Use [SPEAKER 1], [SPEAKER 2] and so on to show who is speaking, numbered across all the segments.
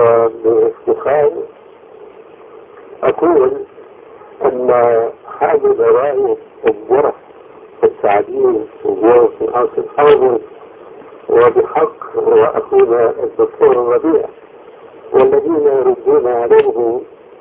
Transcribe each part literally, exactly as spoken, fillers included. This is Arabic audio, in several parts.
[SPEAKER 1] وباختصار أقول أن هذه الرواية الجرح والتعديل وجوه في العصر الحاضر وبحق هو أخونا الدكتور الربيع والذين يردون عليه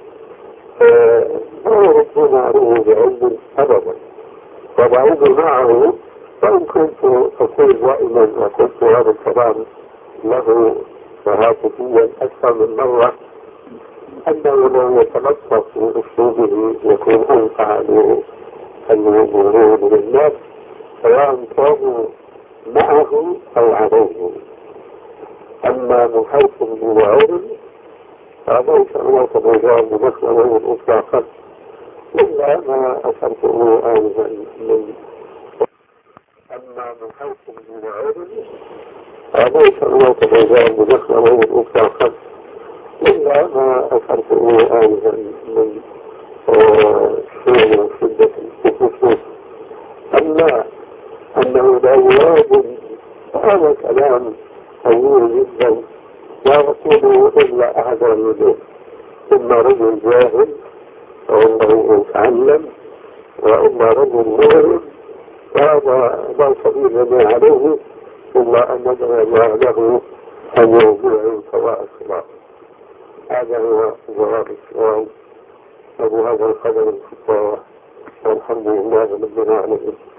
[SPEAKER 1] لا يردون عليه بعلم أبدا، وبعيد معه وإن كنت أقول دائما وقلت هذا الكلام له وهاتفيا أكثر من مرة أنه لو يتلطف بأسلوبه يكون أنفع للمؤمنين للناس سواء كانوا معه أو عليه. أما من حيث المواعظ فليس هناك مجال لمسألة إطلاقا إلا ما أشرته آنفا من. أما من حيث المواعظ فليس هناك مجال لمسألة إطلاقا إلا ما أشرته آنفا من شيء وشدة الخصوص. أما أنه لا يواجب هذا كلام طويل جدا لا يقوله إلا أحد منه، إما رجل جاهل وأنه يتعلم وإما رجل مؤمن، وهذا لا سبيل لنا عليه إلا أن ندعو الله له أن يهديه سواء الصراط. هذا هو جواب السؤال، وبهذا القدر الكفاية، والحمد لله رب العالمين.